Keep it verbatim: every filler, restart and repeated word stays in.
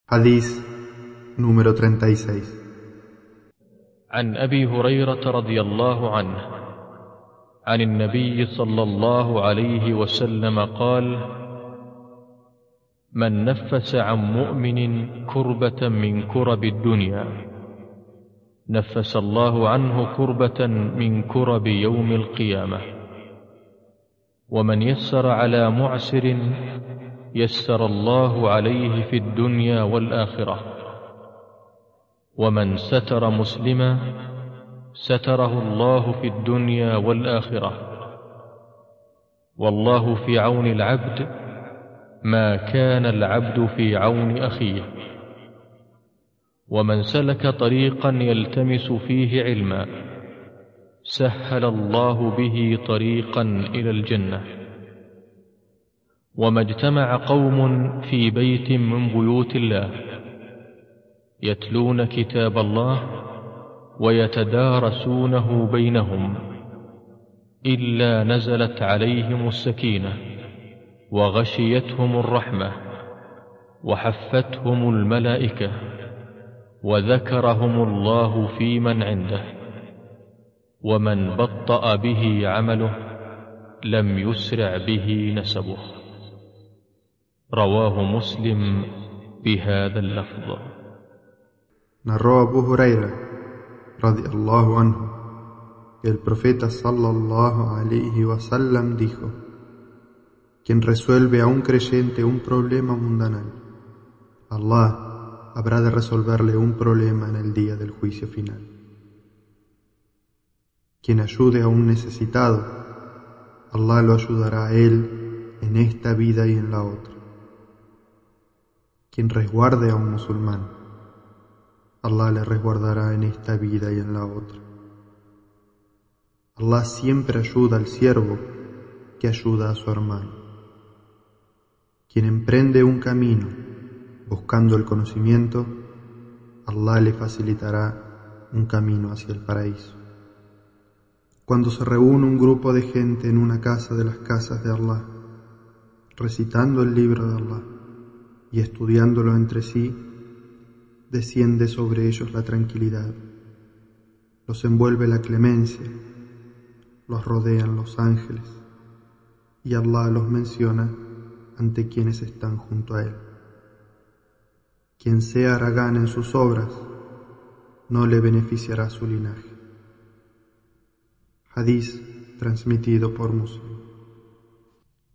حديث número treinta y seis. عن أبي هريرة رضي الله عنه عن النبي صلى الله عليه وسلم قال: من نفس عن مؤمن كربة من كرب الدنيا نفس الله عنه كربة من كرب يوم القيامة. ومن يسر على معسر يسر الله عليه في الدنيا والآخرة. ومن ستر مسلما ستره الله في الدنيا والآخرة. والله في عون العبد ما كان العبد في عون أخيه. ومن سلك طريقا يلتمس فيه علما سهل الله به طريقا إلى الجنة. وما اجتمع قوم في بيت من بيوت الله يتلون كتاب الله ويتدارسونه بينهم إلا نزلت عليهم السكينة وغشيتهم الرحمة وحفتهم الملائكة وذكرهم الله في من عنده. ومن بطأ به عمله لم يسرع به نسبه. رواه مسلم بهذا اللفظ. Narró Abu Huraira, radiallahu anhu, que el profeta sallallahu alayhi wa sallam dijo: quien resuelve a un creyente un problema mundanal, Allah habrá de resolverle un problema en el día del juicio final. Quien ayude a un necesitado, Allah lo ayudará a él en esta vida y en la otra. Quien resguarde a un musulmán, Allah le resguardará en esta vida y en la otra. Allah siempre ayuda al siervo que ayuda a su hermano. Quien emprende un camino buscando el conocimiento, Allah le facilitará un camino hacia el paraíso. Cuando se reúne un grupo de gente en una casa de las casas de Allah, recitando el libro de Allah y estudiándolo entre sí, desciende sobre ellos la tranquilidad, los envuelve la clemencia, los rodean los ángeles, y Allah los menciona ante quienes están junto a él. Quien sea haragán en sus obras, no le beneficiará su linaje. Hadís transmitido por Muslim.